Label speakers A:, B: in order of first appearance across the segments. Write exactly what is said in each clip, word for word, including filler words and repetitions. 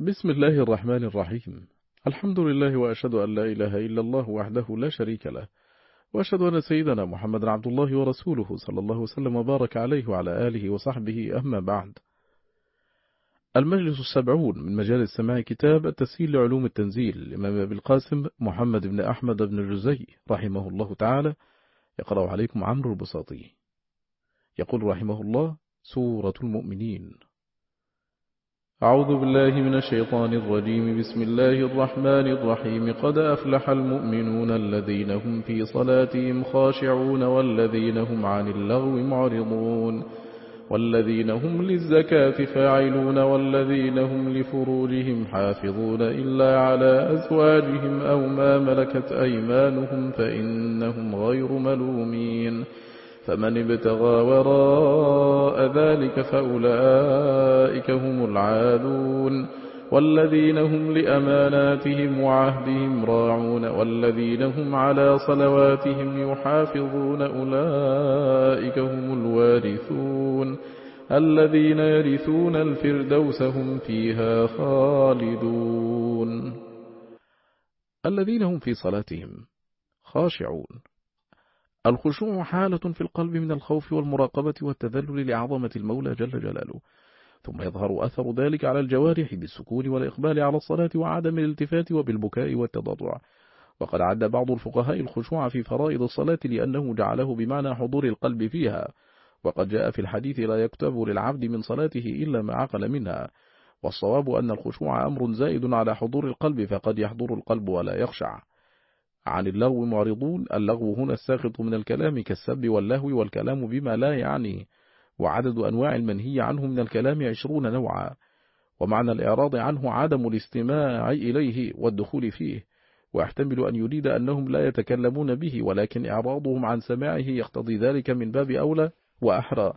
A: بسم الله الرحمن الرحيم. الحمد لله وأشهد أن لا إله إلا الله وحده لا شريك له، وأشهد أن سيدنا محمد عبد الله ورسوله صلى الله وسلم وبارك عليه وعلى آله وصحبه. أما بعد، المجلس السبعون من مجالس سماع كتاب التسهيل لعلوم التنزيل للإمام أبي القاسم محمد بن أحمد بن الجزي رحمه الله تعالى، يقرأ عليكم عمرو البساطي. يقول رحمه الله: سورة المؤمنين. أعوذ بالله من الشيطان الرجيم. بسم الله الرحمن الرحيم. قد أفلح المؤمنون الذين هم في صلاتهم خاشعون والذين هم عن اللغو معرضون والذين هم للزكاة فاعلون والذين هم لفروجهم حافظون إلا على أزواجهم أو ما ملكت أيمانهم فإنهم غير ملومين، فمن ابتغى وراء ذلك فأولئك هم العادون، والذين هم لأماناتهم وعهدهم راعون والذين هم على صلواتهم يحافظون أولئك هم الوارثون الذين يرثون الفردوس هم فيها خالدون. الذين هم في صلاتهم خاشعون. الخشوع حالة في القلب من الخوف والمراقبة والتذلل لعظمة المولى جل جلاله، ثم يظهر أثر ذلك على الجوارح بالسكون والإقبال على الصلاة وعدم الالتفات وبالبكاء والتضرع. وقد عد بعض الفقهاء الخشوع في فرائض الصلاة لأنه جعله بمعنى حضور القلب فيها، وقد جاء في الحديث: لا يكتب للعبد من صلاته إلا ما عقل منها. والصواب أن الخشوع أمر زائد على حضور القلب، فقد يحضر القلب ولا يخشع. عن اللغو معرضون. اللغو هنا الساقط من الكلام كالسب واللهو والكلام بما لا يعني، وعدد أنواع المنهي عنه من الكلام عشرون نوعا. ومعنى الإعراض عنه عدم الاستماع إليه والدخول فيه، ويحتمل أن يريد أنهم لا يتكلمون به، ولكن إعراضهم عن سماعه يقتضي ذلك من باب أولى وأحرى.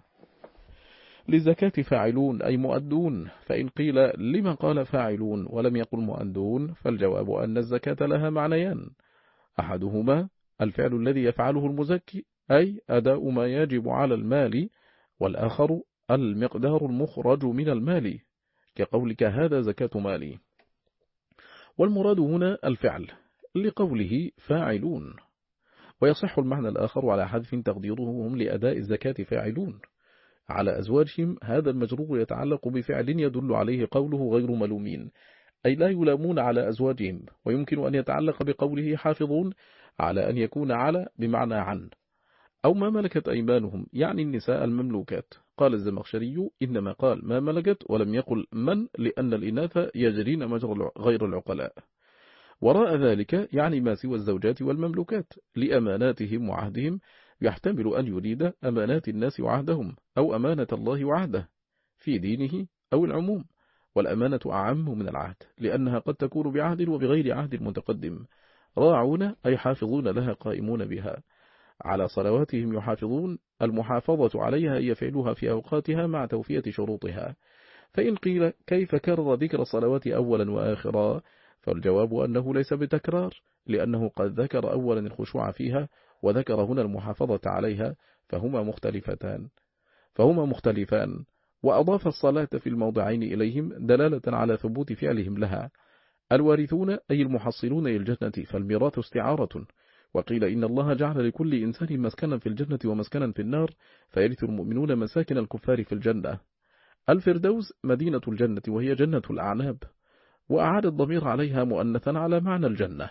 A: للزكاة فاعلون أي مؤدون، فإن قيل لما قال فاعلون ولم يقل مؤدون، فالجواب أن الزكاة لها معنيان: أحدهما الفعل الذي يفعله المزكي أي أداء ما يجب على المال، والآخر المقدار المخرج من المال كقولك هذا زكاة مالي. والمراد هنا الفعل لقوله فاعلون. ويصح المعنى الآخر على حذف تقديرهم لأداء الزكاة فاعلون على أزواجهم. هذا المجرور يتعلق بفعل يدل عليه قوله غير ملومين، أي لا يلامون على أزواجهم. ويمكن أن يتعلق بقوله حافظون على أن يكون على بمعنى عن، أو ما ملكت أيمانهم يعني النساء المملوكات. قال الزمخشري: إنما قال ما ملكت ولم يقل من، لأن الإناث يجرين مجرى غير العقلاء. وراء ذلك يعني ما سوى الزوجات والمملوكات لأماناتهم وعهدهم، يحتمل أن يريد أمانات الناس وعهدهم، أو أمانة الله وعهده في دينه أو العموم. والأمانة أعم من العهد، لأنها قد تكون بعهد وبغير عهد متقدم. راعون أي حافظون لها قائمون بها. على صلواتهم يحافظون. المحافظة عليها هي فعلها في أوقاتها مع توفية شروطها. فإن قيل كيف كرر ذكر الصلوات أولا وآخرا، فالجواب أنه ليس بتكرار، لأنه قد ذكر أولا الخشوع فيها وذكر هنا المحافظة عليها، فهما مختلفتان فهما مختلفان وأضاف الصلاة في الموضعين إليهم دلالة على ثبوت فعلهم لها. الوارثون أي المحصلون للجنة، فالميراث استعارة. وقيل إن الله جعل لكل إنسان مسكنا في الجنة ومسكنا في النار، فيرث المؤمنون مساكن الكفار في الجنة. الفردوس مدينة الجنة وهي جنة الأعناب، وأعاد الضمير عليها مؤنثا على معنى الجنة.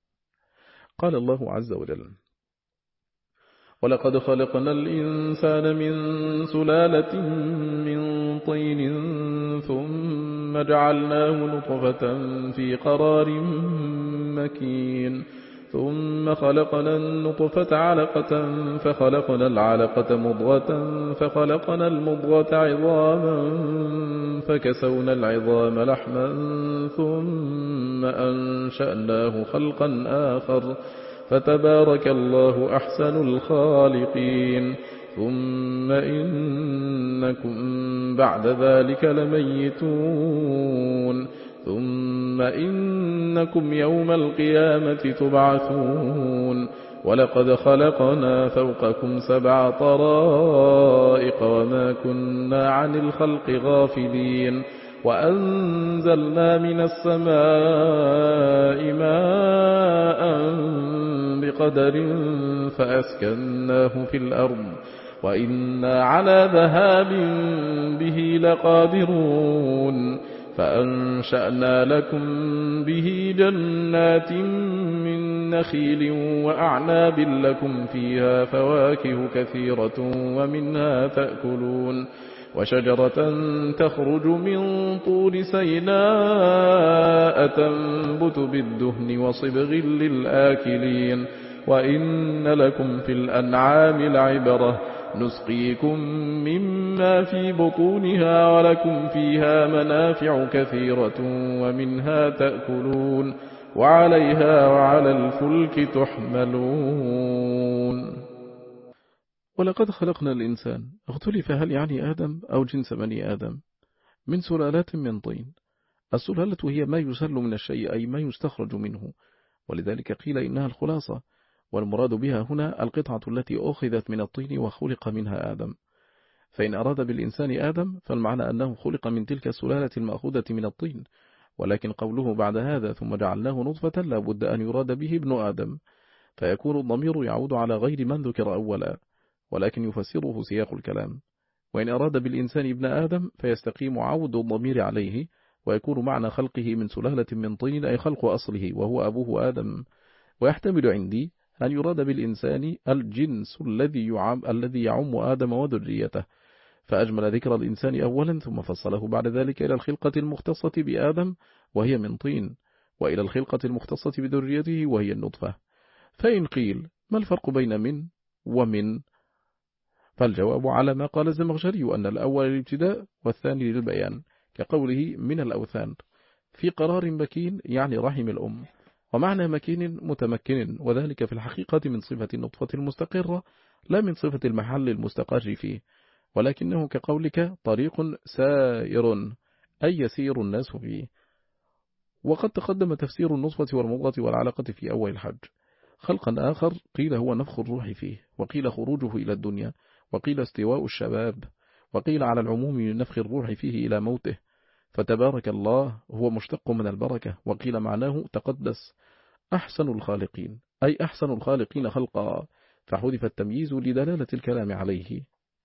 A: قال الله عز وجل: ولقد خلقنا الإنسان من سلالة من طين ثم جعلناه نطفة في قرار مكين ثم خلقنا النطفة علقة فخلقنا العلقة مضغة فخلقنا المضغة عظاما فكسونا العظام لحما ثم أنشأناه خلقا آخر فتبارك الله أحسن الخالقين. ثم إنكم بعد ذلك لميتون ثم إنكم يوم القيامة تبعثون. ولقد خلقنا فوقكم سبع طرائق وما كنا عن الخلق غافلين وأنزلنا من السماء ماء بقدر فأسكناه في الأرض وإنا على ذهاب به لقادرون فأنشأنا لكم به جنات من نخيل وأعناب لكم فيها فواكه كثيرة ومنها تأكلون وشجرة تخرج من طور سيناء تنبت بالدهن وصبغ للآكلين وإن لكم في الأنعام لعبرة نسقيكم مما في بطونها ولكم فيها منافع كثيرة ومنها تأكلون وعليها وعلى الفلك تحملون. ولقد خلقنا الإنسان، اختلف هل يعني آدم أو جنس بني آدم، من سلالات من طين. السلالة هي ما يسل من الشيء أي ما يستخرج منه، ولذلك قيل إنها الخلاصة، والمراد بها هنا القطعة التي أخذت من الطين وخلق منها آدم. فإن أراد بالإنسان آدم فالمعنى أنه خلق من تلك السلالة المأخوذة من الطين، ولكن قوله بعد هذا ثم جعلناه نطفة لا بد أن يراد به ابن آدم، فيكون الضمير يعود على غير من ذكر أولا، ولكن يفسره سياق الكلام. وإن أراد بالإنسان ابن آدم فيستقيم عود الضمير عليه، ويكون معنى خلقه من سلالة من طين أي خلق أصله وهو أبوه آدم. ويحتمل عندي أن يراد بالإنسان الجنس الذي يعم, الذي يعم آدم وذريته، فأجمل ذكر الإنسان أولا ثم فصله بعد ذلك إلى الخلقة المختصة بآدم وهي من طين، وإلى الخلقة المختصة بذريته وهي النطفة. فإن قيل ما الفرق بين من ومن؟ فالجواب على ما قال الزمخشري أن الأول للابتداء والثاني للبيان، كقوله من الأوثان في قرار مكين يعني رحم الأم، ومعنى مكين متمكن، وذلك في الحقيقة من صفة النطفة المستقرة لا من صفة المحل المستقر فيه، ولكنه كقولك طريق سائر أي يسير الناس فيه. وقد تقدم تفسير النطفة والمضغة والعلقة في أول الحج. خلقا آخر قيل هو نفخ الروح فيه، وقيل خروجه إلى الدنيا، وقيل استواء الشباب، وقيل على العموم من نفخ الروح فيه إلى موته، فتبارك الله هو مشتق من البركة، وقيل معناه تقدس أحسن الخالقين أي أحسن الخالقين خلقا، فحذف التمييز لدلالة الكلام عليه.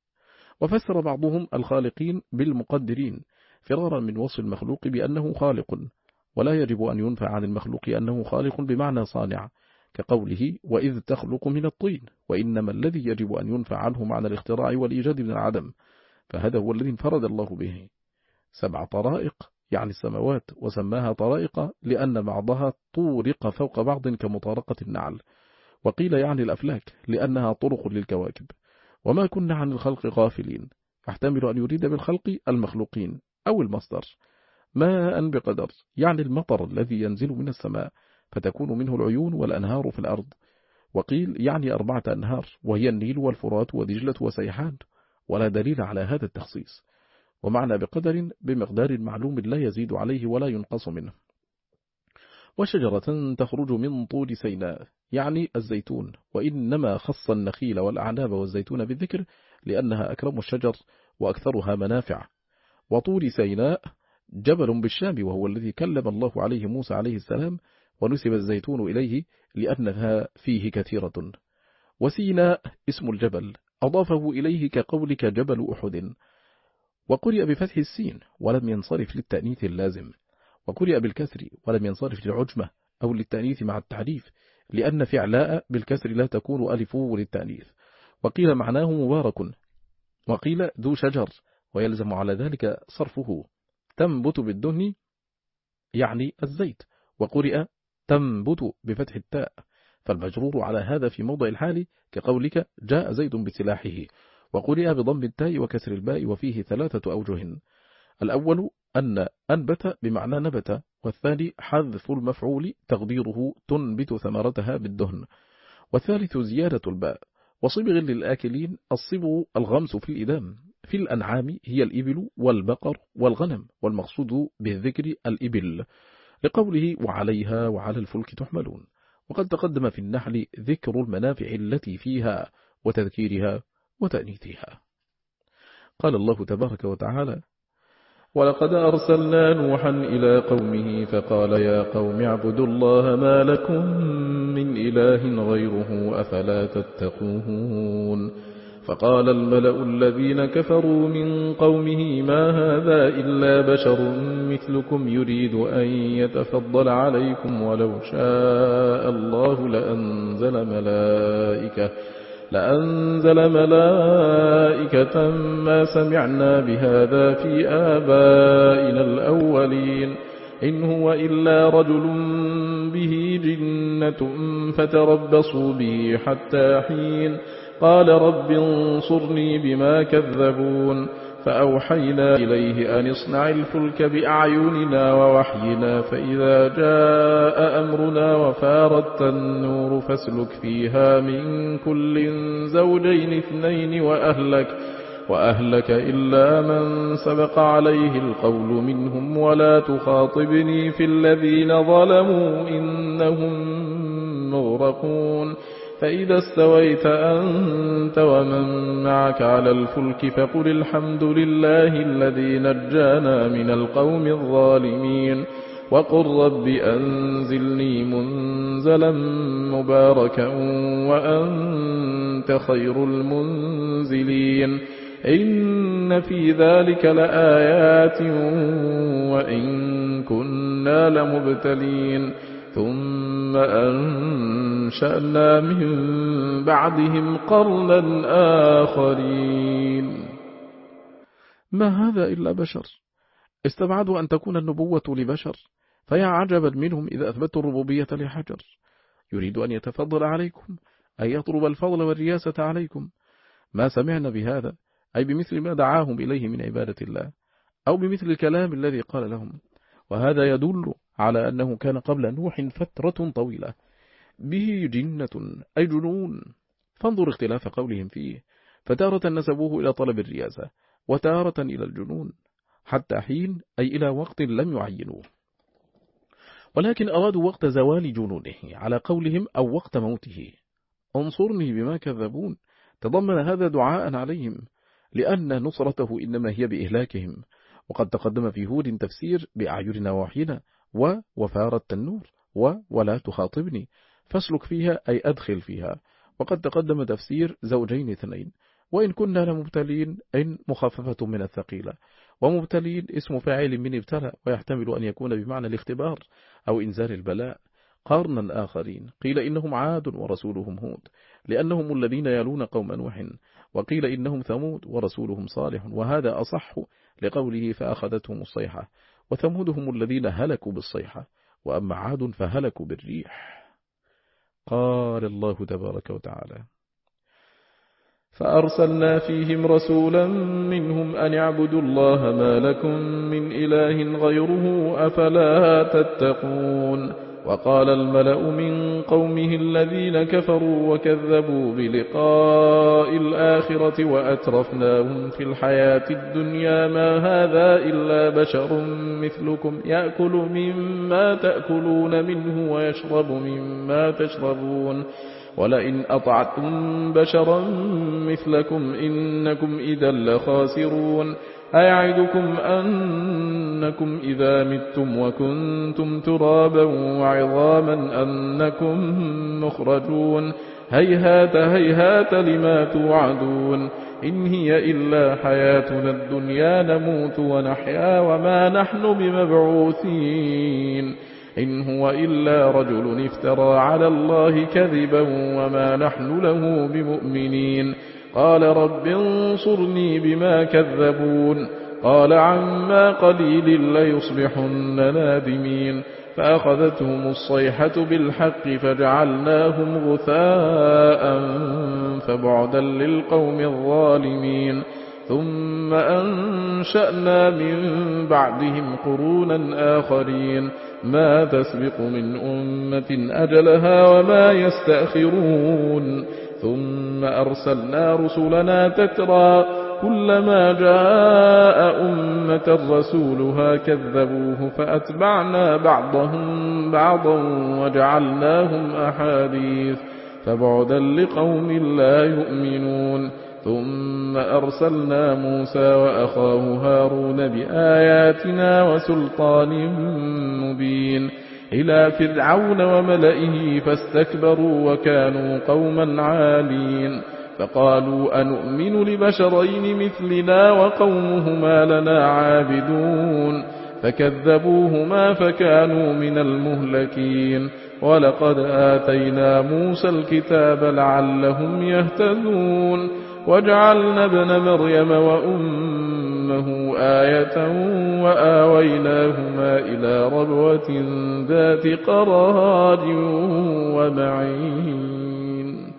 A: وفسر بعضهم الخالقين بالمقدرين فرارا من وصف المخلوق بأنه خالق، ولا يجب أن ينفع عن المخلوق أنه خالق بمعنى صانع، كقوله وإذ تخلق من الطين، وإنما الذي يجب أن ينفع عنه معنى الاختراع والإيجاد من العدم، فهذا هو الذي انفرد الله به. سبع طرائق يعني السماوات، وسماها طرائق لأن بعضها طورق فوق بعض كمطارقة النعل، وقيل يعني الأفلاك لأنها طرق للكواكب. وما كنا عن الخلق غافلين، فاحتمل أن يريد بالخلق المخلوقين أو المصدر. ماء بقدر يعني المطر الذي ينزل من السماء فتكون منه العيون والأنهار في الأرض، وقيل يعني أربعة أنهار وهي النيل والفرات ودجلة وسيحان، ولا دليل على هذا التخصيص. ومعنى بقدر بمقدار معلوم لا يزيد عليه ولا ينقص منه. وشجرة تخرج من طور سيناء يعني الزيتون، وإنما خص النخيل والأعناب والزيتون بالذكر لأنها أكرم الشجر وأكثرها منافع. وطور سيناء جبل بالشام وهو الذي كلم الله عليه موسى عليه السلام، ونسب الزيتون إليه لأنها فيه كثيرة. وسيناء اسم الجبل أضافه إليه كقولك جبل أحد، وقرئ بفتح السين ولم ينصرف للتأنيث اللازم، وقرئ بالكسر ولم ينصرف للعجمة أو للتأنيث مع التعريف، لأن فعلاء بالكسر لا تكون ألفه للتأنيث. وقيل معناه مبارك، وقيل ذو شجر، ويلزم على ذلك صرفه. تنبت بالدهن يعني الزيت، وقرئ تنبت بفتح التاء، فالمجرور على هذا في موضع الحال كقولك جاء زيد بسلاحه، وقرئ بضم التاء وكسر الباء، وفيه ثلاثة أوجه. الأول أن أنبت بمعنى نبت، والثاني حذف المفعول تقديره تنبت ثمرتها بالدهن، والثالث زيادة الباء. وصبغ للآكلين الصبغ الغمس في الإدام، في الأنعام هي الإبل والبقر والغنم، والمقصود بالذكر الإبل لقوله وعليها وعلى الفلك تحملون. وقد تقدم في النحل ذكر المنافع التي فيها وتذكيرها وتأنيثها. قال الله تبارك وتعالى ولقد أرسلنا نوحا إلى قومه فقال يا قوم اعبدوا الله ما لكم من إله غيره أفلا تتقون فقال الملأ الذين كفروا من قومه ما هذا إلا بشر مثلكم يريد أن يتفضل عليكم ولو شاء الله لأنزل ملائكة لأنزل ملائكة ما سمعنا بهذا في آبائنا الأولين إن هو إلا رجل به جنة فتربصوا به حتى حين قال رب انصرني بما كذبون فأوحينا إليه أن اصنع الفلك بأعيننا ووحينا فإذا جاء أمرنا وفارت النور فاسلك فيها من كل زوجين اثنين وأهلك, وأهلك إلا من سبق عليه القول منهم ولا تخاطبني في الذين ظلموا إنهم مغرقون فإذا استويت أنت ومن معك على الفلك فقل الحمد لله الذي نجانا من القوم الظالمين وقل رب أنزلني منزلا مباركا وأنت خير المنزلين إن في ذلك لآيات وإن كنا لمبتلين ثم أنشأنا من بعدهم قرنا آخرين. ما هذا إلا بشر. استبعدوا أن تكون النبوة لبشر، فيا عجبا منهم إذا أثبتوا الربوبية لحجر يريد أن يتفضل عليكم، أن يطلب الفضل والرياسة عليكم. ما سمعنا بهذا، أي بمثل ما دعاهم إليه من عبادة الله، أو بمثل الكلام الذي قال لهم. وهذا يدل على أنه كان قبل نوح فترة طويلة به جنة أي جنون. فانظر اختلاف قولهم فيه، فتارة نسبوه إلى طلب الرياسة وتارة إلى الجنون، حتى حين أي إلى وقت لم يعينوه، ولكن أرادوا وقت زوال جنونه على قولهم أو وقت موته. انصرني بما كذبون تضمن هذا دعاء عليهم، لأن نصرته إنما هي بإهلاكهم. وقد تقدم في هود تفسير بأعيننا ووحينا ووفار التنور ولا تخاطبني فاسلك فيها أي أدخل فيها. وقد تقدم تفسير زوجين اثنين وإن كنا لمبتلين إن مخففة من الثقيلة، ومبتلين اسم فاعل من ابتلى ويحتمل أن يكون بمعنى الاختبار أو إنزال البلاء. قرنا آخرين قيل إنهم عاد ورسولهم هود لأنهم الذين يلون قوم نوح، وقيل إنهم ثمود ورسولهم صالح، وهذا أصح لقوله فأخذتهم الصيحة، وثمودهم الذين هلكوا بالصيحة، وأما عاد فهلكوا بالريح. قال الله تبارك وتعالى فأرسلنا فيهم رسولا منهم أن اعبدوا الله ما لكم من إله غيره أفلا تتقون. وقال الملأ من قومه الذين كفروا وكذبوا بلقاء الآخرة وأترفناهم في الحياة الدنيا ما هذا إلا بشر مثلكم يأكل مما تأكلون منه ويشرب مما تشربون ولئن أطعتم بشرا مثلكم إنكم إذا لخاسرون. أيعدكم أنكم إذا متم وكنتم ترابا وعظاما أنكم مخرجون هيهات هيهات لما توعدون إن هي إلا حياتنا الدنيا نموت ونحيا وما نحن بمبعوثين إن هو إلا رجل افترى على الله كذبا وما نحن له بمؤمنين. قال رب انصرني بما كذبون قال عما قليل ليصبحن نادمين فأخذتهم الصيحة بالحق فجعلناهم غثاء فبعدا للقوم الظالمين. ثم أنشأنا من بعدهم قرونا آخرين ما تسبق من أمة أجلها وما يستأخرون. ثم أرسلنا رسلنا تترى كلما جاء أمة رسولها كذبوه فأتبعنا بعضهم بعضا وجعلناهم أحاديث فبعدا لقوم لا يؤمنون. ثم أرسلنا موسى وأخاه هارون بآياتنا وسلطان مبين إلى فرعون وملئه فاستكبروا وكانوا قوما عالين فقالوا أنؤمن لبشرين مثلنا وقومهما لنا عابدون فكذبوهما فكانوا من المهلكين ولقد آتينا موسى الكتاب لعلهم يهتدون وجعلنا ابن مريم وأمه آية وآويناهما إلى ربوة ذات قرار ومعين.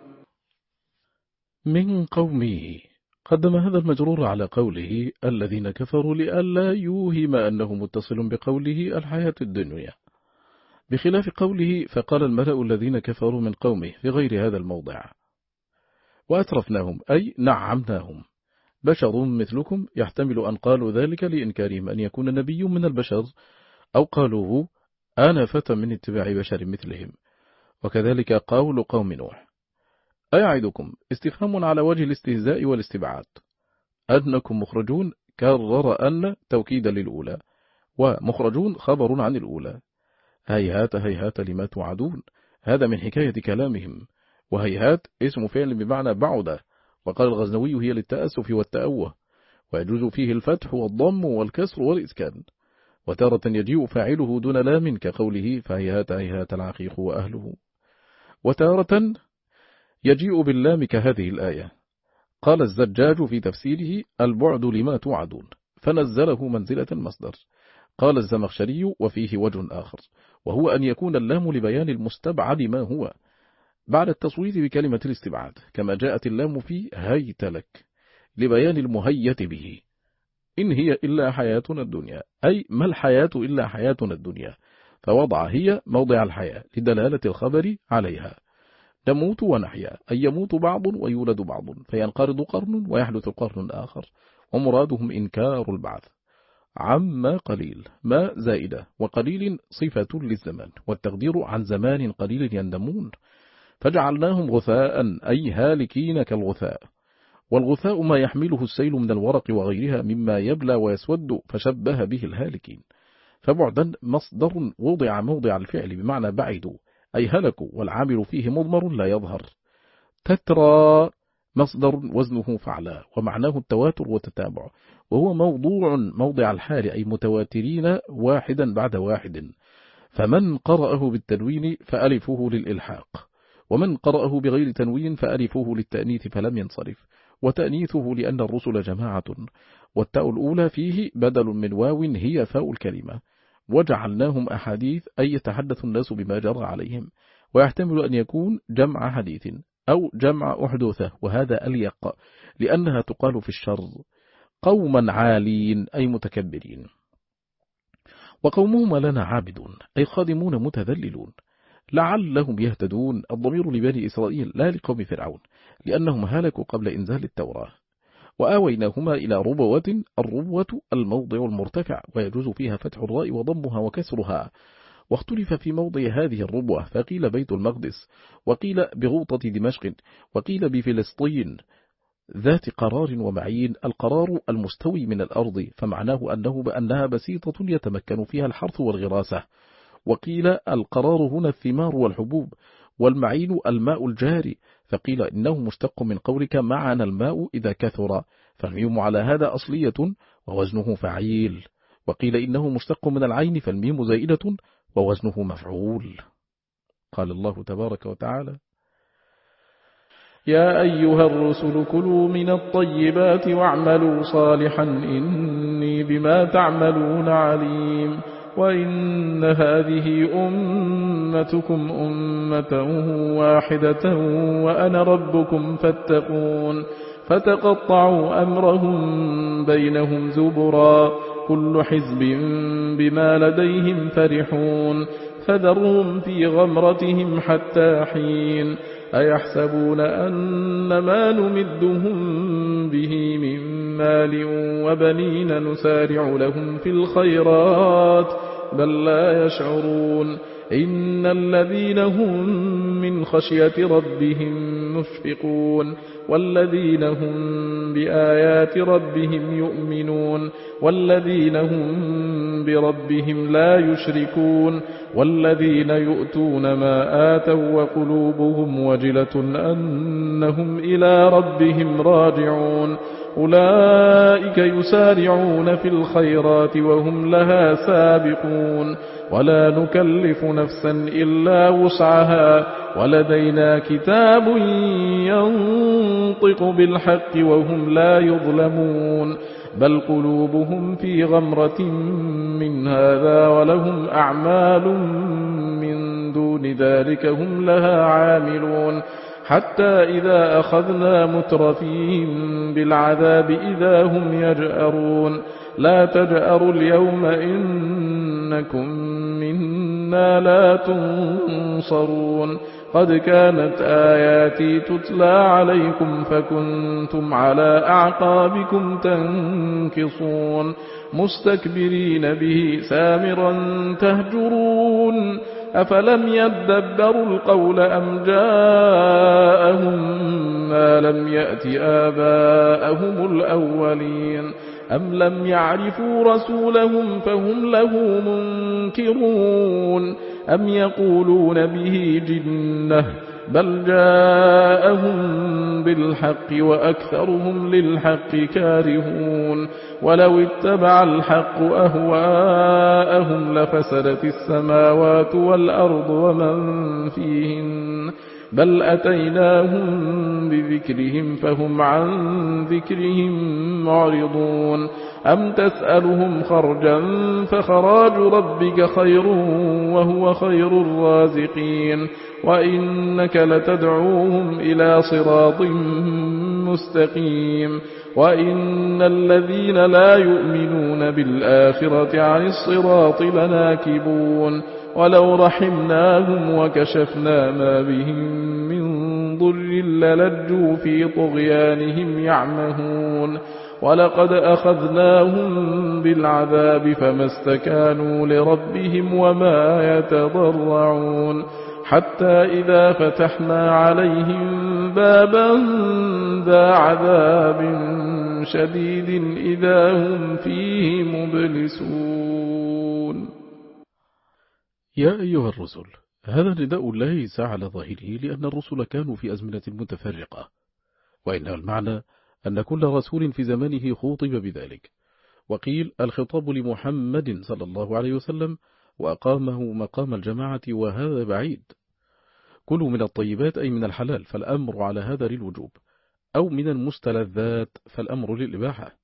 A: من قومه قدم هذا المجرور على قوله الذين كفروا لئلا يوهم أنه متصل بقوله الحياة الدنيا، بخلاف قوله فقال الملأ الذين كفروا من قومه في غير هذا الموضع. وأترفناهم أي نعمناهم. بشر مثلكم يحتمل أن قالوا ذلك لإنكارهم أن يكون نبي من البشر، أو قالوه أنا فتى من اتباع بشر مثلهم. وكذلك قول قوم نوح أيعدكم استفهام على وجه الاستهزاء والاستبعاد أنكم مخرجون، كرر أن توكيدا للأولى، ومخرجون خبر عن الأولى. هيهات هيهات لما توعدون، هذا من حكاية كلامهم. وهيهات اسم فعل بمعنى بعد، وقال الغزنوي هي للتأسف والتأوه، ويجوز فيه الفتح والضم والكسر والإسكان. وتارة يجيء فاعله دون لام كقوله فهيهات هيهات العقيق وأهله. وتارة يجيء باللام كهذه الآية. قال الزجاج في تفسيره البعد لما توعدون، فنزله منزلة المصدر. قال الزمخشري وفيه وجه آخر، وهو أن يكون اللام لبيان المستبعد ما هو بعد التصويت بكلمة الاستبعاد، كما جاءت اللام في هيت لك لبيان المهيت به. إن هي إلا حياتنا الدنيا، أي ما الحياة إلا حياتنا الدنيا، فوضع هي موضع الحياة لدلالة الخبر عليها. نموت ونحيا، أي يموت بعض ويولد بعض، فينقرض قرن ويحدث قرن آخر، ومرادهم إنكار البعث. عما قليل ما زائدة، وقليل صفة للزمان، والتقدير عن زمان قليل يندمون. فجعلناهم غثاء أي هالكين كالغثاء. والغثاء ما يحمله السيل من الورق وغيرها مما يبلى ويسود، فشبه به الهالكين. فبعدا مصدر وضع موضع الفعل بمعنى بعدوا أي هلكوا، والعامل فيه مضمر لا يظهر. تترى مصدر وزنه فعلا، ومعناه التواتر والتتابع، وهو موضوع موضع الحال أي متواترين واحدا بعد واحد. فمن قرأه بالتنوين فألفه للإلحاق، ومن قرأه بغير تنوين فألفه للتأنيث فلم ينصرف، وتأنيثه لأن الرسل جماعة، والتاء الأولى فيه بدل من واو هي فاء الكلمة. وجعلناهم أحاديث أي يتحدث الناس بما جرى عليهم، ويحتمل أن يكون جمع حديث أو جمع أحدوثة، وهذا أليق لأنها تقال في الشر. قوما عالين أي متكبرين. وقومهم لنا عابدون أي خادمون متذللون. لعلهم يهتدون الضمير لبني إسرائيل لا لقوم فرعون، لأنهم هلكوا قبل إنزال التوراة. وآويناهما إلى ربوة، الربوة الموضع المرتفع، ويجوز فيها فتح الراء وضمها وكسرها. واختلف في موضع هذه الربوة، فقيل بيت المقدس، وقيل بغوطة دمشق، وقيل بفلسطين ذات قرار ومعين. القرار المستوي من الأرض، فمعناه أنه بأنها بسيطة يتمكن فيها الحرث والغراسة. وقيل القرار هنا الثمار والحبوب، والمعين الماء الجاري، فقيل إنه مشتق من قولك معنا الماء إذا كثر، فالميم على هذا أصلية ووزنه فعيل. وقيل إنه مشتق من العين، فالميم زائدة ووزنه مفعول. قال الله تبارك وتعالى: يا أيها الرسل كلوا من الطيبات واعملوا صالحا إني بما تعملون عليم. وإن هذه أمتكم أمة واحدة وأنا ربكم فاتقون. فتقطعوا أمرهم بينهم زبرا، كل حزب بما لديهم فرحون. فذرهم في غمرتهم حتى حين. أيحسبون أن ما نمدهم به من مال وبنين نسارع لهم في الخيرات بل لا يشعرون إن الذين هم من خشية ربهم مشفقون والذين هم بآيات ربهم يؤمنون والذين هم بربهم لا يشركون والذين يؤتون ما آتوا وقلوبهم وجلة أنهم إلى ربهم راجعون أولئك يسارعون في الخيرات وهم لها سابقون ولا نكلف نفسا إلا وسعها ولدينا كتاب ينطق بالحق وهم لا يظلمون بل قلوبهم في غمرة من هذا ولهم أعمال من دون ذلك هم لها عاملون حتى إذا أخذنا مترفيهم بالعذاب إذا هم يجأرون لا تجأروا اليوم إنكم منا لا تنصرون قد كانت آياتي تتلى عليكم فكنتم على أعقابكم تنكصون مستكبرين به سامرا تهجرون أفلم يدبروا القول أم جاءهم ما لم يأت آباءهم الأولين أم لم يعرفوا رسولهم فهم له منكرون أم يقولون به جنة بل جاءهم بالحق وأكثرهم للحق كارهون ولو اتبع الحق أهواءهم لفسدت السماوات والأرض ومن فيهن بل أتيناهم بذكرهم فهم عن ذكرهم معرضون أم تسألهم خرجا فخراج ربك خير وهو خير الرازقين وإنك لتدعوهم إلى صراط مستقيم وإن الذين لا يؤمنون بالآخرة عن الصراط لناكبون ولو رحمناهم وكشفنا ما بهم من ضر للجوا في طغيانهم يعمهون ولقد أخذناهم بالعذاب فما استكانوا لربهم وما يتضرعون حتى إذا فتحنا عليهم بابا ذا عذاب شديد إذا هم فيه مبلسون.
B: يا أيها الرسل، هذا نداء ليس على ظاهره لأن الرسل كانوا في أزمنة متفرقة، وإن المعنى أن كل رسول في زمانه خوطب بذلك، وقيل الخطاب لمحمد صلى الله عليه وسلم وأقامه مقام الجماعة، وهذا بعيد. كلوا من الطيبات أي من الحلال، فالأمر على هذا للوجوب، أو من المستلذات فالأمر للإباحة.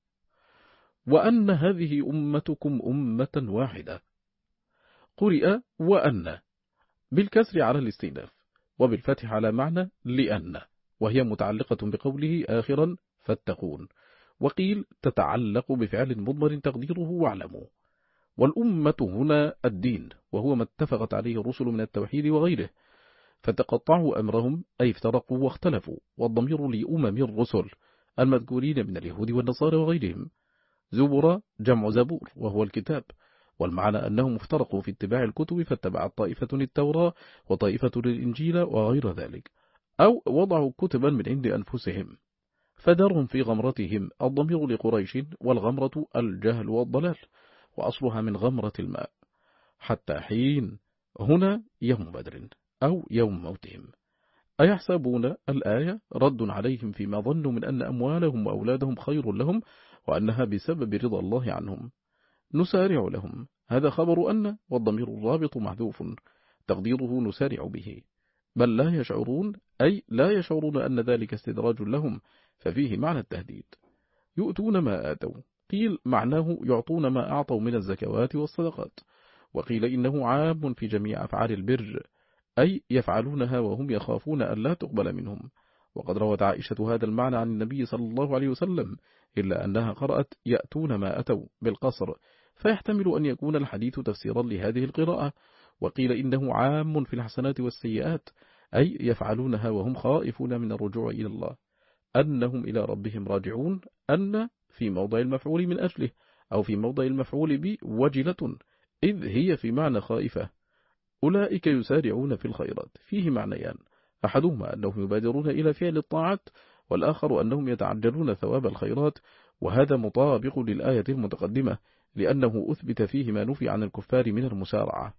B: وأن هذه أمتكم أمة واحدة، قرئ وأن بالكسر على الاستئناف وبالفتح على معنى لأن، وهي متعلقة بقوله آخرا فاتقون، وقيل تتعلق بفعل مضمر تقديره واعلموا. والأمة هنا الدين، وهو ما اتفقت عليه الرسل من التوحيد وغيره، فتقطعوا أمرهم أي افترقوا واختلفوا، والضمير لأمم الرسل المذكورين من اليهود والنصارى وغيرهم. زبر جمع زبور وهو الكتاب، والمعنى أنهم افترقوا في اتباع الكتب، فاتبعت طائفة التوراة وطائفة الإنجيل وغير ذلك، أو وضعوا كتبا من عند أنفسهم فدرهم في غمرتهم. الضمير لقريش، والغمرة الجهل والضلال، وأصلها من غمرة الماء. حتى حين هنا يوم بدر أو يوم موتهم. أيحسبون الآية رد عليهم فيما ظنوا من أن أموالهم وأولادهم خير لهم، وأنها بسبب رضا الله عنهم. نسارع لهم، هذا خبر أن، والضمير الرابط محذوف تقديره نسارع به. بل لا يشعرون، أي لا يشعرون أن ذلك استدراج لهم، ففيه معنى التهديد. يؤتون ما آتوا، قيل معناه يعطون ما أعطوا من الزكوات والصدقات، وقيل إنه عام في جميع أفعال البر، أي يفعلونها وهم يخافون أن لا تقبل منهم. وقد روت عائشة هذا المعنى عن النبي صلى الله عليه وسلم، إلا أنها قرأت يأتون ما أتوا بالقصر، فيحتمل أن يكون الحديث تفسيرا لهذه القراءة. وقيل إنه عام في الحسنات والسيئات، أي يفعلونها وهم خائفون من الرجوع إلى الله، أنهم إلى ربهم راجعون. أن في موضع المفعول من أجله، أو في موضع المفعول بوجلة،
A: إذ هي في معنى خائفة. أولئك يسارعون في الخيرات فيه معنيان، أحدهما أنهم يبادرون إلى فعل الطاعات، والآخر أنهم يتعجلون ثواب الخيرات، وهذا مطابق للآية المتقدمة، لأنه أثبت فيه ما نفي عن الكفار من المسارعة.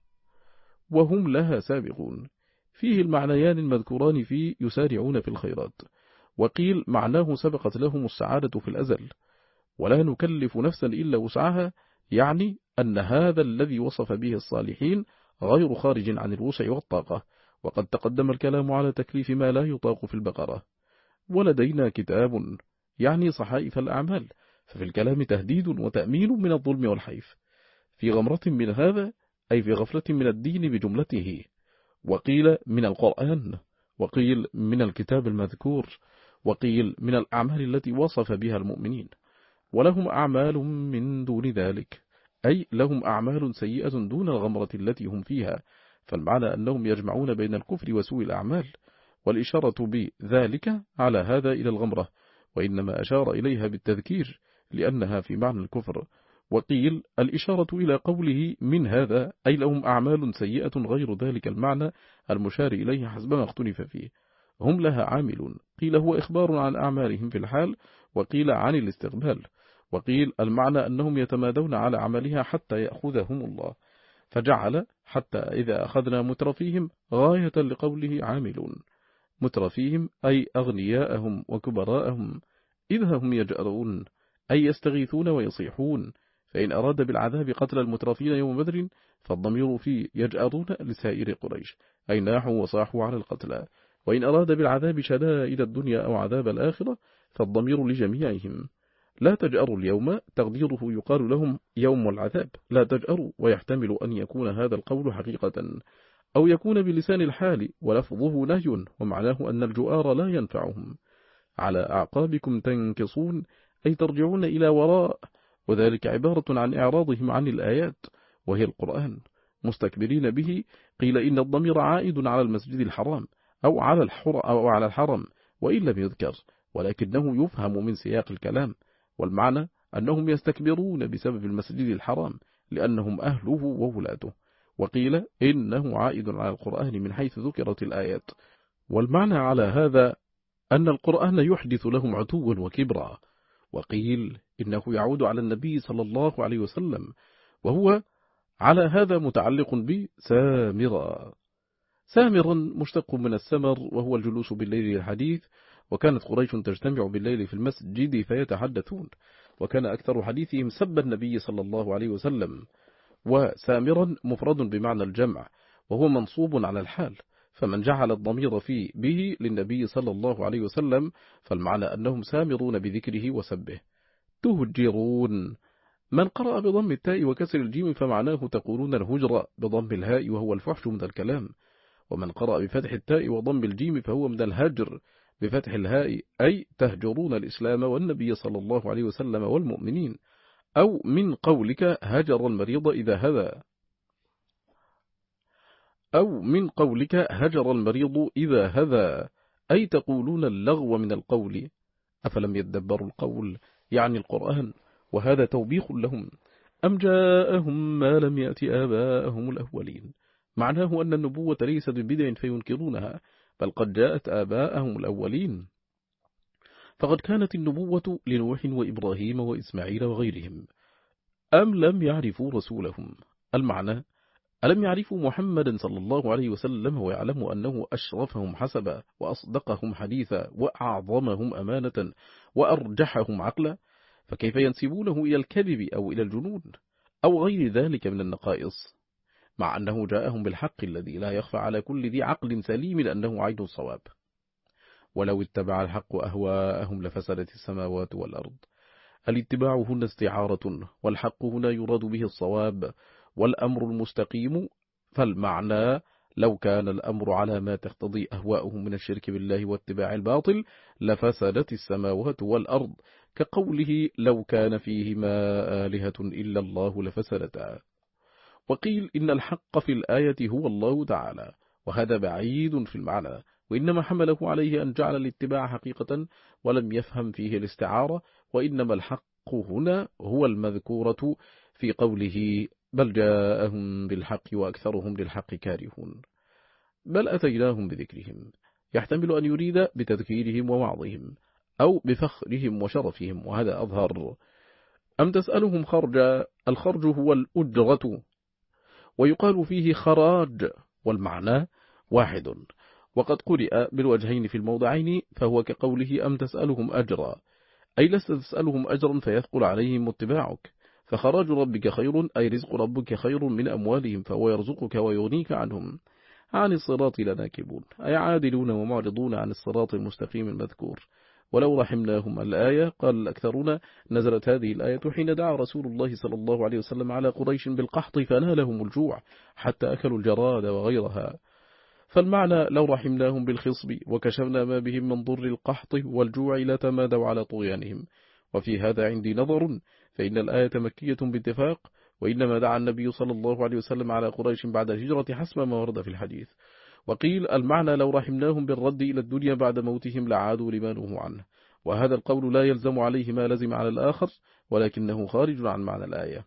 A: وهم لها سابقون فيه المعنيان المذكوران في يسارعون في الخيرات، وقيل معناه سبقت لهم السعادة في الأزل، ولا نكلف نفسا إلا وسعها، يعني أن هذا الذي وصف به الصالحين غير خارج عن الوسع والطاقة، وقد تقدم الكلام على تكليف ما لا يطاق في البقرة. ولدينا كتاب يعني صحائف الأعمال، ففي الكلام تهديد وتأمين من الظلم والحيف، في غمرة من هذا أي في غفلة من الدين بجملته، وقيل من القرآن، وقيل من الكتاب المذكور، وقيل من الأعمال التي وصف بها المؤمنين. ولهم أعمال من دون ذلك، أي لهم أعمال سيئة دون الغمرة التي هم فيها، فالمعنى أنهم يجمعون بين الكفر وسوء الأعمال، والإشارة بذلك على هذا إلى الغمرة، وإنما أشار إليها بالتذكير لأنها في معنى الكفر. وقيل الإشارة إلى قوله من هذا أي لهم أعمال سيئة غير ذلك المعنى المشار إليه حسب ما اختلف فيه. هم لها عاملون، قيل هو إخبار عن أعمالهم في الحال، وقيل عن الاستقبال، وقيل المعنى أنهم يتمادون على عملها حتى يأخذهم الله، فجعل حتى إذا أخذنا مترفيهم غاية لقوله عاملون. مترفيهم أي أغنياءهم وكبراءهم، إذ هم يجأرون أي يستغيثون ويصيحون، فإن أراد بالعذاب قتل المترفين يوم بدر فالضمير في يجأرون لسائر قريش أي ناحوا وصاحوا على القتلى، وإن أراد بالعذاب شدائد الدنيا أو عذاب الآخرة فالضمير لجميعهم. لا تجأروا اليوم تقديره يقال لهم يوم العذاب، لا تجأروا، ويحتمل أن يكون هذا القول حقيقة أو يكون بلسان الحال ولفظه نهي، ومعناه أن الجؤار لا ينفعهم. على أعقابكم تنكصون أي ترجعون إلى وراء، وذلك عبارة عن إعراضهم عن الآيات وهي القرآن مستكبرين به. قيل إن الضمير عائد على المسجد الحرام أو على الحر أو على الحرم وإن لم يذكر، ولكنه يفهم من سياق الكلام، والمعنى أنهم يستكبرون بسبب المسجد الحرام لأنهم أهله وولاده. وقيل إنه عائد على القرآن من حيث ذكرت الآيات، والمعنى على هذا أن القرآن يحدث لهم عتوا وكبرا. وقيل إنه يعود على النبي صلى الله عليه وسلم، وهو على هذا متعلق بسامرا. سامرا مشتق من السمر وهو الجلوس بالليل الحديث، وكانت قريش تجتمع بالليل في المسجد فيتحدثون، وكان أكثر حديثهم سب النبي صلى الله عليه وسلم. وسامرا مفرد بمعنى الجمع، وهو منصوب على الحال، فمن جعل الضمير في به للنبي صلى الله عليه وسلم فالمعنى أنهم سامرون بذكره وسبه. تهجرون من قرأ بضم التاء وكسر الجيم فمعناه تقولون الهجر بضم الهاء وهو الفحش من الكلام، ومن قرأ بفتح التاء وضم الجيم فهو من الهجر بفتح الهاء أي تهجرون الإسلام والنبي صلى الله عليه وسلم والمؤمنين. أو من قولك هجر المريض إذا هذا أو من قولك هجر المريض إذا هذا أي تقولون اللغو من القول، أفلم يدبروا القول يعني القرآن، وهذا توبيخ لهم. أم جاءهم ما لم يأت آباءهم الأولين، معناه أن النبوة ليست ببدع فينكرونها، بل قد جاءت آباءهم الأولين، فقد كانت النبوة لنوح وإبراهيم وإسماعيل وغيرهم. أم لم يعرفوا رسولهم، المعنى ألم يعرفوا محمدا صلى الله عليه وسلم ويعلموا أنه أشرفهم حسبا وأصدقهم حديثا وأعظمهم أمانة وأرجحهم عقلا، فكيف ينسبونه إلى الكذب أو إلى الجنون أو غير ذلك من النقائص، مع أنه جاءهم بالحق الذي لا يخفى على كل ذي عقل سليم لأنه عين الصواب. ولو اتبع الحق أهواءهم لفسدت السماوات والأرض. الاتباع هنا استعارة، والحق هنا يراد به الصواب والأمر المستقيم، فالمعنى لو كان الأمر على ما تقتضي أهواؤهم من الشرك بالله واتباع الباطل لفسدت السماوات والأرض، كقوله لو كان فيهما آلهة إلا الله لفسدتا. وقيل إن الحق في الآية هو الله تعالى، وهذا بعيد في المعنى، وإنما حمله عليه أن جعل الاتباع حقيقة ولم يفهم فيه الاستعارة، وإنما الحق هنا هو المذكورة في قوله بل جاءهم بالحق وأكثرهم للحق كارهون، بل أتيناهم بذكرهم، يحتمل أن يريد بتذكيرهم ووعظهم أو بفخرهم وشرفهم، وهذا أظهر. أم تسألهم خرجا، الخرج هو الأجرة، ويقال فيه خراج، والمعنى واحد، وقد قرئ بالوجهين في الموضعين، فهو كقوله أم تسألهم أجرا، أي لست تسألهم أجرا فيثقل عليهم اتباعك، فخراج ربك خير، أي رزق ربك خير من أموالهم، فهو يرزقك ويغنيك عنهم. عن الصراط لناكبون، أي عادلون ومعرضون عن الصراط المستقيم المذكور. ولو رحمناهم الآية، قال الأكثرون نزلت هذه الآية حين دعا رسول الله صلى الله عليه وسلم على قريش بالقحط فنالهم الجوع حتى أكلوا الجراد وغيرها، فالمعنى لو رحمناهم بالخصب وكشفنا ما بهم من ضر القحط والجوع لتمادوا على طغيانهم. وفي هذا عندي نظر، فإن الآية مكية باتفاق، وإنما دعا النبي صلى الله عليه وسلم على قريش بعد الهجرة حسب ما ورد في الحديث. وقيل المعنى لو رحمناهم بالرد إلى الدنيا بعد موتهم لعادوا لما نهوا عنه، وهذا القول لا يلزم عليه ما لزم على الآخر، ولكنه خارج عن معنى الآية.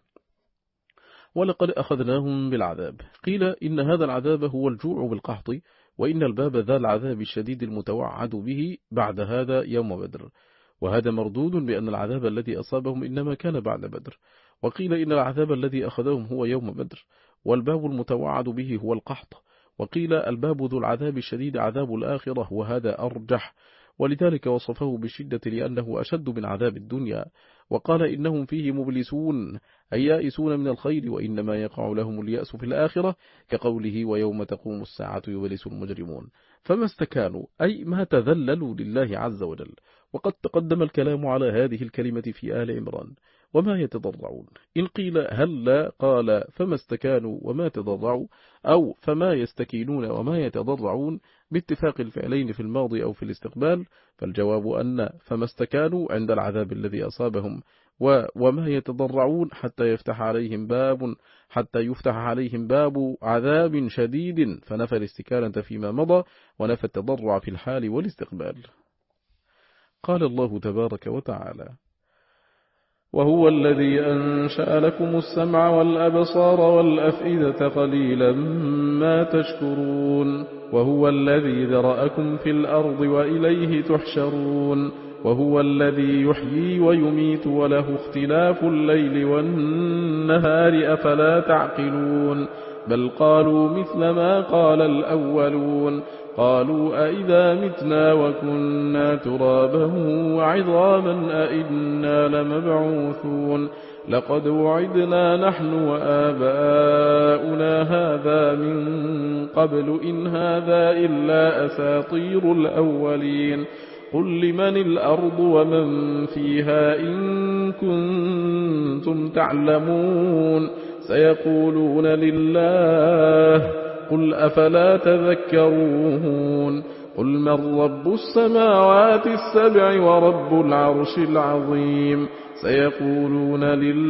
A: ولقد أخذناهم بالعذاب، قيل إن هذا العذاب هو الجوع بالقحط، وإن الباب ذا العذاب الشديد المتوعد به بعد هذا يوم بدر، وهذا مردود بأن العذاب الذي أصابهم إنما كان بعد بدر. وقيل إن العذاب الذي أخذهم هو يوم بدر، والباب المتوعد به هو القحط. وقيل الباب ذو العذاب الشديد عذاب الآخرة، وهذا أرجح، ولذلك وصفه بالشدة لأنه أشد من عذاب الدنيا. وقال إنهم فيه مبلسون، أي يائسون من الخير، وإنما يقع لهم اليأس في الآخرة، كقوله ويوم تقوم الساعة يبلس المجرمون. فما استكانوا، أي ما تذللوا لله عز وجل. وقد تقدم الكلام على هذه الكلمة في آل عمران. وما يتضرعون، إن قيل هل لا قال فما استكانوا وما تضرعوا، أو فما يستكينون وما يتضرعون، باتفاق الفعلين في الماضي أو في الاستقبال، فالجواب أن فما استكانوا عند العذاب الذي أصابهم، وما يتضرعون حتى يفتح عليهم باب حتى يفتح عليهم باب عذاب شديد، فنفى الاستكانة فيما مضى ونفى التضرع في الحال والاستقبال. قال الله تبارك وتعالى وهو الذي أنشأ لكم السمع والأبصار والأفئدة قليلا ما تشكرون، وهو الذي ذرأكم في الأرض وإليه تحشرون، وهو الذي يحيي ويميت وله اختلاف الليل والنهار أفلا تعقلون. بل قالوا مثل ما قال الأولون، قالوا أئذا متنا وكنا ترابا وعظاما أئنا لمبعوثون، لقد وعدنا نحن وآباؤنا هذا من قبل إن هذا إلا أساطير الأولين. قل لمن الأرض ومن فيها إن كنتم تعلمون، سيقولون لله، قل أفلا تذكرون. قل من رب السماوات السبع ورب العرش العظيم، سيقولون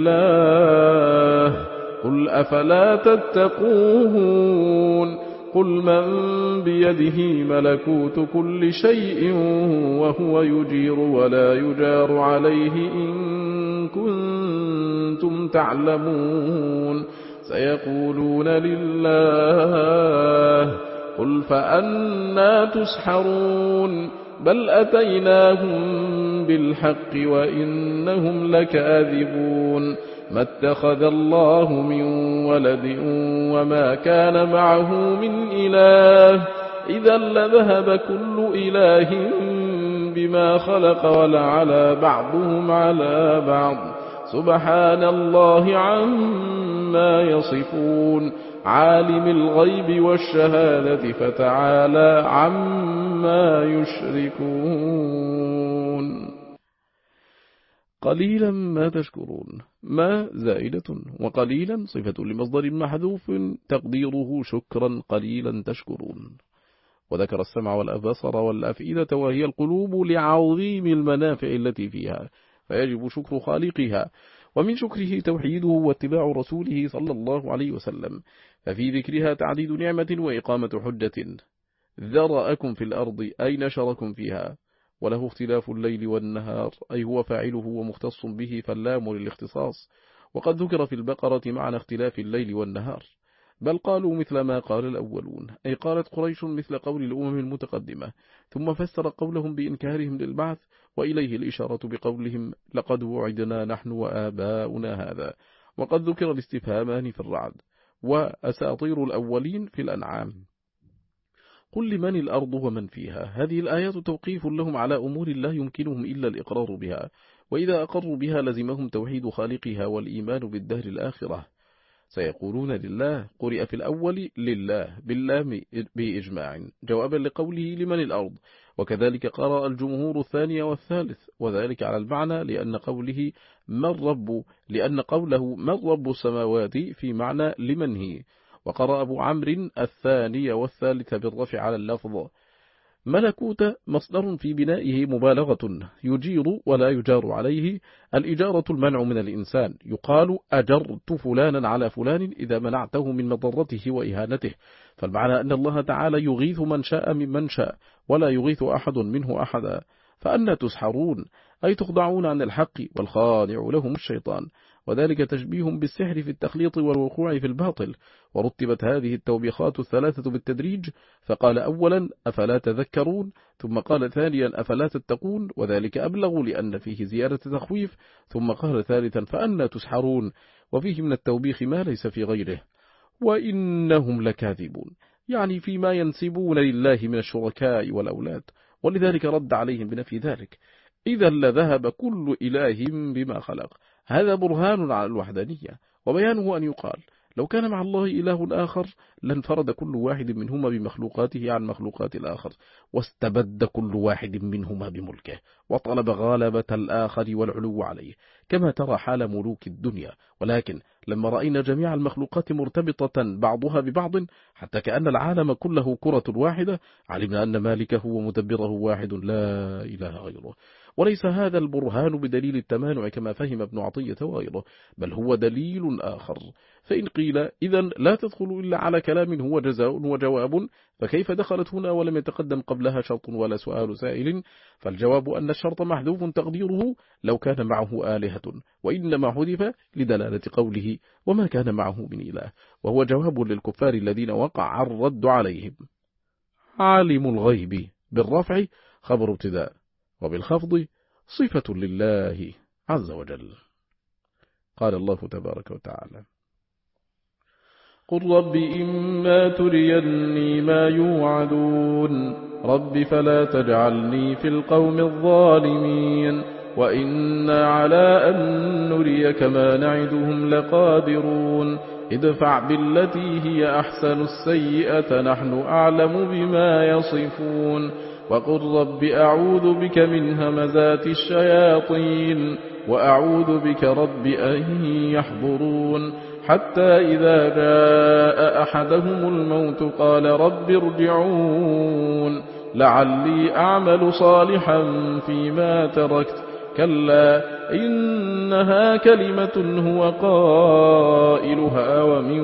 A: لله، قل أفلا تتقون. قل من بيده ملكوت كل شيء وهو يجير ولا يجار عليه إن كنتم تعلمون، سيقولون لله، قل فأنا تسحرون. بل أتيناهم بالحق وإنهم لكاذبون. ما اتخذ الله من ولد وما كان معه من إله، إذا لذهب كل إله بما خلق ولعلى بعضهم على بعض، سبحان الله عما يصفون. عالم الغيب والشهادة فتعالى عما يشركون. قليلا ما تشكرون، ما زائدة، وقليلا صفة لمصدر محذوف تقديره شكرا قليلا تشكرون. وذكر السمع والأبصر والأفئدة وهي القلوب لعظيم المنافع التي فيها، فيجب شكر خالقها، ومن شكره توحيده واتباع رسوله صلى الله عليه وسلم، ففي ذكرها تعديد نعمة وإقامة حجة. ذرأكم في الأرض أي نشركم فيها، وله اختلاف الليل والنهار أي هو فاعله ومختص به فاللام للاختصاص، وقد ذكر في البقرة معنى اختلاف الليل والنهار، بل قالوا مثل ما قال الأولون، أي قالت قريش مثل قول الأمم المتقدمة، ثم فسر قولهم بإنكارهم للبعث، وإليه الإشارة بقولهم لقد وعدنا نحن وآباؤنا هذا. وقد ذكر الاستفهامان في الرعد، وأساطير الأولين في الأنعام. قل لمن الأرض ومن فيها. هذه الآيات توقيف لهم على أمور لا يمكنهم إلا الإقرار بها، وإذا أقروا بها لزمهم توحيد خالقها والإيمان بالدهر الآخرة. سيقولون لله، قرئ في الأول لله باللام بإجماع جوابا لقوله لمن الأرض، وكذلك قرأ الجمهور الثاني والثالث، وذلك على المعنى لأن قوله من رب لأن قوله من رب السماوات في معنى لمن هي. وقرأ أبو عمرو الثاني والثالث بالرفع على اللفظ. ملكوت مصدر في بنائه مبالغة، يجير ولا يجار عليه. الإجارة المنع من الإنسان، يقال أجرت فلانا على فلان إذا منعته من مضرته وإهانته، فالمعنى أن الله تعالى يغيث من شاء ممن شاء، ولا يغيث أحد منه أحدا. فأنا تسحرون، أي تخضعون عن الحق، والخادع لهم الشيطان، وذلك تشبيه بالسحر في التخليط والوقوع في الباطل. ورتبت هذه التوبيخات الثلاثة بالتدريج، فقال أولا أفلا تذكرون، ثم قال ثانيا أفلا تتقون، وذلك أبلغ لأن فيه زيادة تخويف، ثم قال ثالثا فأنا تسحرون، وفيه من التوبيخ ما ليس في غيره. وإنهم لكاذبون، يعني فيما ينسبون لله من الشركاء والأولاد، ولذلك رد عليهم بنفي ذلك. إذا لذهب كل إله بما خلق. هذا برهان على الوحدانية، وبيانه أن يقال لو كان مع الله إله آخر لانفرد كل واحد منهما بمخلوقاته عن مخلوقات الآخر، واستبد كل واحد منهما بملكه، وطلب غالبة الآخر والعلو عليه، كما ترى حال ملوك الدنيا. ولكن لما رأينا جميع المخلوقات مرتبطة بعضها ببعض حتى كأن العالم كله كرة واحدة، علمنا أن مالكه ومدبره واحد لا إله غيره. وليس هذا البرهان بدليل التمانع كما فهم ابن عطية وغيره، بل هو دليل آخر. فإن قيل إذن لا تدخل إلا على كلام هو جزاء وجواب، فكيف دخلت هنا ولم يتقدم قبلها شرط ولا سؤال سائل؟ فالجواب أن الشرط محذوف تقديره لو كان معه آلهة، وإنما حذف لدلالة قوله وما كان معه من إله، وهو جواب للكفار الذين وقع الرد عليهم. عالم الغيب بالرفع خبر ابتداء، وبالخفض صفة لله عز وجل. قال الله تبارك وتعالى قل رب إما تريني ما يوعدون رب فلا تجعلني في القوم الظالمين وإنا على أن نريك ما نعدهم لقادرون ادفع بالتي هي أحسن السيئة نحن أعلم بما يصفون وقل رب أعوذ بك من همزات الشياطين وأعوذ بك رب أن يحضرون حتى إذا جاء أحدهم الموت قال رب ارجعون لعلي أعمل صالحا فيما تركت كلا إنها كلمة هو قائلها ومن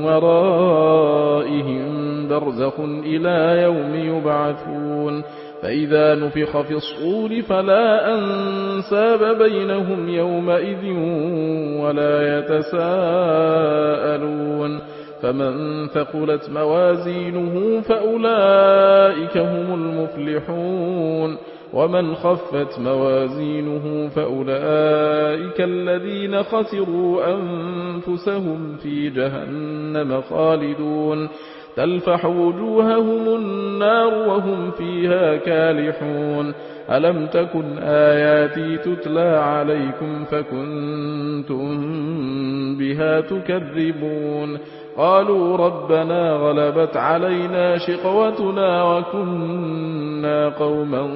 A: ورائهم برزخ إلى يوم يبعثون فإذا نفخ في الصور فلا أنساب بينهم يومئذ ولا يتساءلون فمن ثقلت موازينه فأولئك هم المفلحون ومن خفت موازينه فأولئك الذين خسروا أنفسهم في جهنم خالدون تلفح وجوههم النار وهم فيها كالحون ألم تكن آياتي تتلى عليكم فكنتم بها تكذبون قالوا ربنا غلبت علينا شقوتنا وكنا قوما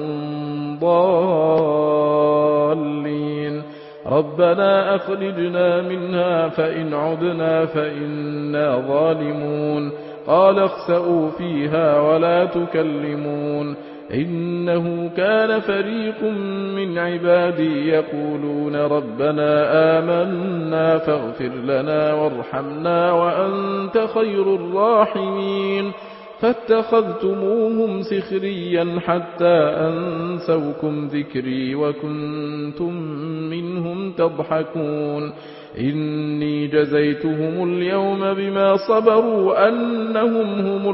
A: ضالين ربنا أخرجنا منها فإن عدنا فإنا ظالمون قال اخسئوا فيها ولا تكلمون إنه كان فريق من عبادي يقولون ربنا آمنا فاغفر لنا وارحمنا وأنت خير الراحمين فاتخذتموهم سخريا حتى أنسوكم ذكري وكنتم منهم تضحكون إني جزيتهم اليوم بما صبروا أنهم هم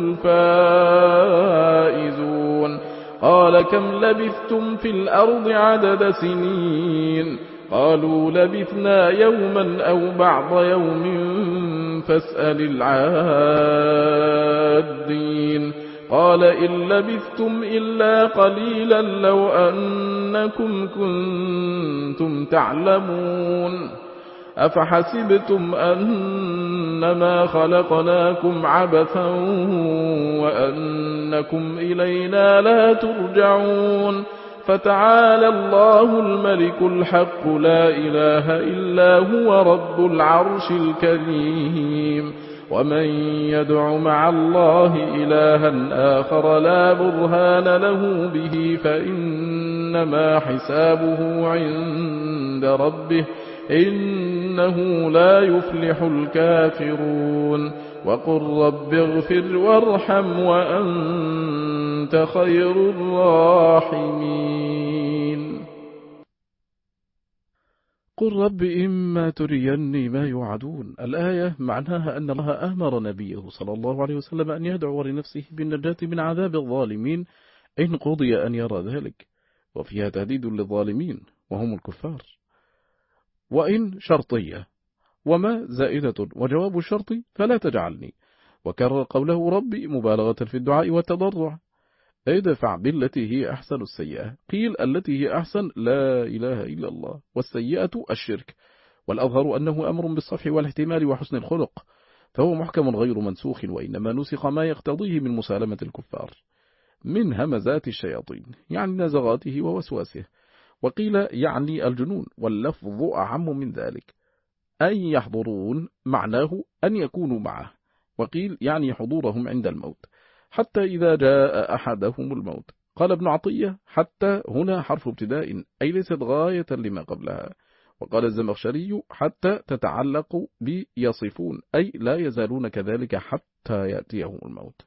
A: الفائزون قال كم لبثتم في الأرض عدد سنين قالوا لبثنا يوما أو بعض يوم فاسأل العادين قال إن لبثتم إلا قليلا لو أنكم كنتم تعلمون أفحسبتم أنما خلقناكم عبثا وأنكم إلينا لا ترجعون فتعالى الله الملك الحق لا إله إلا هو رب العرش الكريم ومن يدع مع الله إلها آخر لا برهان له به فإنما حسابه عند ربه إنه لا يفلح الكافرون وقل رب اغفر وارحم وأنت خير الراحمين
B: قل رب إما تريني ما يوعدون. الآية معناها أن الله أمر نبيه صلى الله عليه وسلم أن يدعو لنفسه بالنجاة من عذاب الظالمين إن قضي أن يرى ذلك، وفيها تهديد للظالمين وهم الكفار. وإن شرطية وما زائدة وجواب الشرط فلا تجعلني، وكرر قوله ربي مبالغة في الدعاء والتضرع. ادفع بالتي هي أحسن السيئة، قيل التي هي أحسن لا إله إلا الله، والسيئة الشرك، والأظهر أنه أمر بالصفح والاحتمال وحسن الخلق، فهو محكم غير منسوخ، وإنما نسخ ما يقتضيه من مسالمة الكفار من همزات الشياطين يعني نزغاته ووسواسه. وقيل يعني الجنون، واللفظ أعم من ذلك، أن يحضرون معناه أن يكونوا معه، وقيل يعني حضورهم عند الموت حتى إذا جاء أحدهم الموت. قال ابن عطية حتى هنا حرف ابتداء أي ليست غاية لما قبلها. وقال الزمخشري حتى تتعلق بيصفون أي لا يزالون كذلك حتى يأتيهم الموت.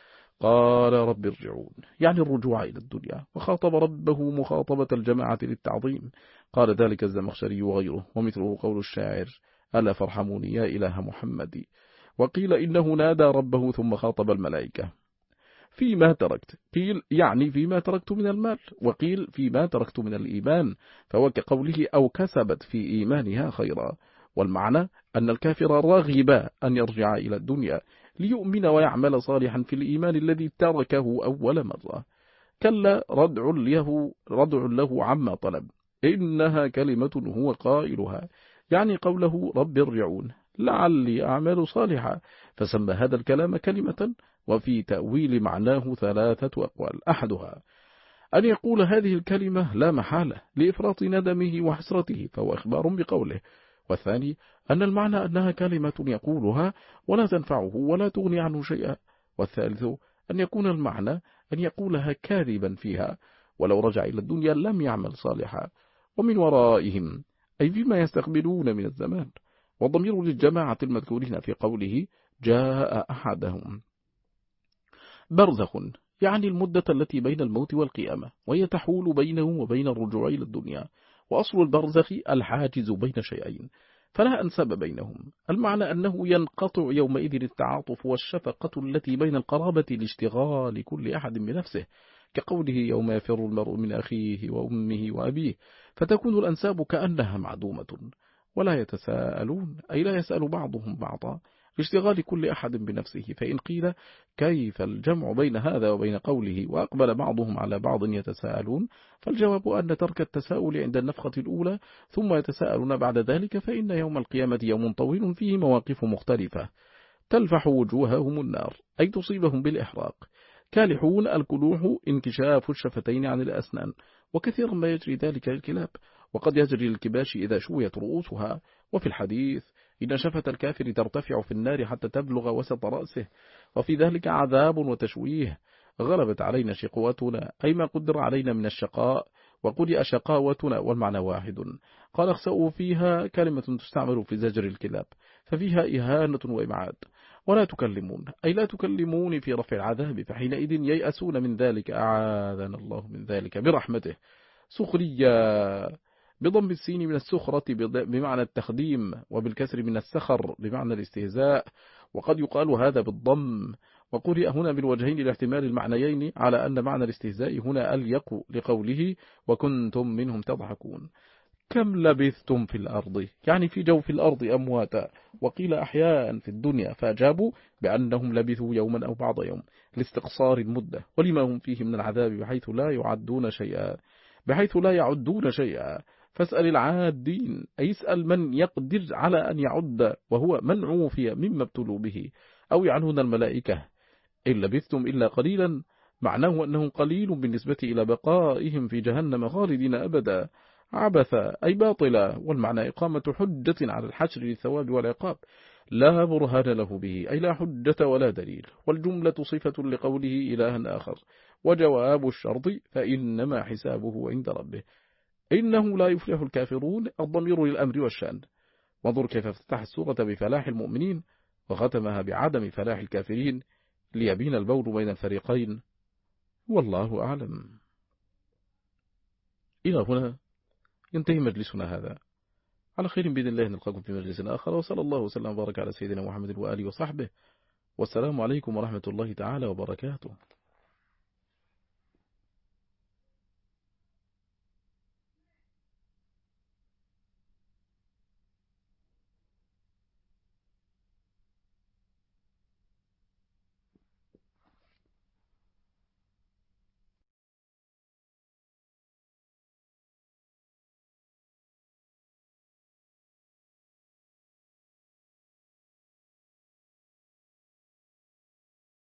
B: قال رب ارجعون يعني الرجوع إلى الدنيا، وخاطب ربه مخاطبة الجماعة للتعظيم. قال ذلك الزمخشري وغيره، ومثله قول الشاعر ألا فارحموني يا إله محمد. وقيل إنه نادى ربه ثم خاطب الملائكة فيما تركت، قيل يعني فيما تركت من المال، وقيل فيما تركت من الإيمان، فهو كقوله أو كسبت في إيمانها خيرا. والمعنى أن الكافر راغب أن يرجع إلى الدنيا ليؤمن ويعمل صالحا في الإيمان الذي تركه أول مرة. كلا ردع له, ردع له عما طلب، إنها كلمة هو قائلها، يعني قوله رب ارجعون لعلي أعمل صالحا، فسمى هذا الكلام كلمة. وفي تأويل معناه ثلاثة أقوال، أحدها أن يقول هذه الكلمة لا محالة لإفراط ندمه وحسرته فهو إخبار بقوله، والثاني أن المعنى أنها كلمة يقولها ولا تنفعه ولا تغني عنه شيئا، والثالث أن يكون المعنى أن يقولها كاذبا فيها ولو رجع إلى الدنيا لم يعمل صالحا. ومن ورائهم أي فيما يستقبلون من الزمان، والضمير للجماعة المذكورين في قوله جاء أحدهم. برزخ يعني المدة التي بين الموت والقيامة، وهي تحول بينهم وبين الرجوع إلى الدنيا. وأصل البرزخ الحاجز بين شيئين فلا أنسب بينهم. المعنى أنه ينقطع يومئذ التعاطف والشفقة التي بين القرابة لاشتغال كل أحد بنفسه، كقوله يوم يفر المرء من أخيه وأمه وأبيه، فتكون الأنساب كأنها معدومة. ولا يتساءلون أي لا يسأل بعضهم بعضا لاشتغال كل أحد بنفسه. فإن قيل كيف الجمع بين هذا وبين قوله وأقبل بعضهم على بعض يتساءلون، فالجواب أن ترك التساؤل عند النفخة الأولى ثم يتساءلون بعد ذلك، فإن يوم القيامة يوم طويل فيه مواقف مختلفة تلفح وجوههم النار أي تصيبهم بالإحراق. كالحون الكلوح انكشاف الشفتين عن الأسنان، وكثيرا ما يجري ذلك الكلاب، وقد يجري الكباش إذا شويت رؤوسها. وفي الحديث إن شفة الكافر ترتفع في النار حتى تبلغ وسط رأسه، وفي ذلك عذاب وتشويه. غلبت علينا شقوتنا أي ما قدر علينا من الشقاء، وقل شقاوتنا والمعنى واحد. قال اخسأوا فيها كلمة تستعمل في زجر الكلاب، ففيها إهانة وإبعاد. ولا تكلمون أي لا تكلمون في رفع العذاب، فحينئذ ييأسون من ذلك أعاذنا الله من ذلك برحمته. سخرية
A: بضم السين من السخرة بمعنى التخديم، وبالكسر من السخر بمعنى الاستهزاء، وقد يقال هذا بالضم. وقرئ هنا بالوجهين لاحتمال المعنيين على أن معنى الاستهزاء هنا أليق لقوله وكنتم منهم تضحكون. كم لبثتم في الأرض، يعني في جوف الأرض أمواتا، وقيل أحياء في الدنيا، فأجابوا بأنهم لبثوا يوما أو بعض يوم لاستقصار المدة، ولما هم فيه من العذاب بحيث لا يعدون شيئا بحيث لا يعدون شيئا فاسأل العادين، أي اسأل من يقدر على أن يعد وهو من عوفي مما ابتلوا به، أو يعنون الملائكة. إن لبثتم إلا قليلا معناه أنه قليل بالنسبة إلى بقائهم في جهنم خالدين أبدا. عبث أي باطلا، والمعنى إقامة حجة على الحشر للثواب والعقاب لا برهان له به، أي لا حجة ولا دليل. والجملة صفة لقوله إلها آخر، وجواب الشرط فإنما حسابه عند ربه. إنه لا يفلح الكافرون، الضمير للأمر والشأن. وانظر كيف افتتح السورة بفلاح المؤمنين وختمها بعدم فلاح الكافرين ليبين البول بين الفريقين، والله أعلم. إلى هنا ينتهي مجلسنا هذا، على خير بإذن الله نلقاكم في مجلس آخر، وصلى الله وسلم وبارك على سيدنا محمد وآله وصحبه، والسلام عليكم ورحمة الله تعالى وبركاته.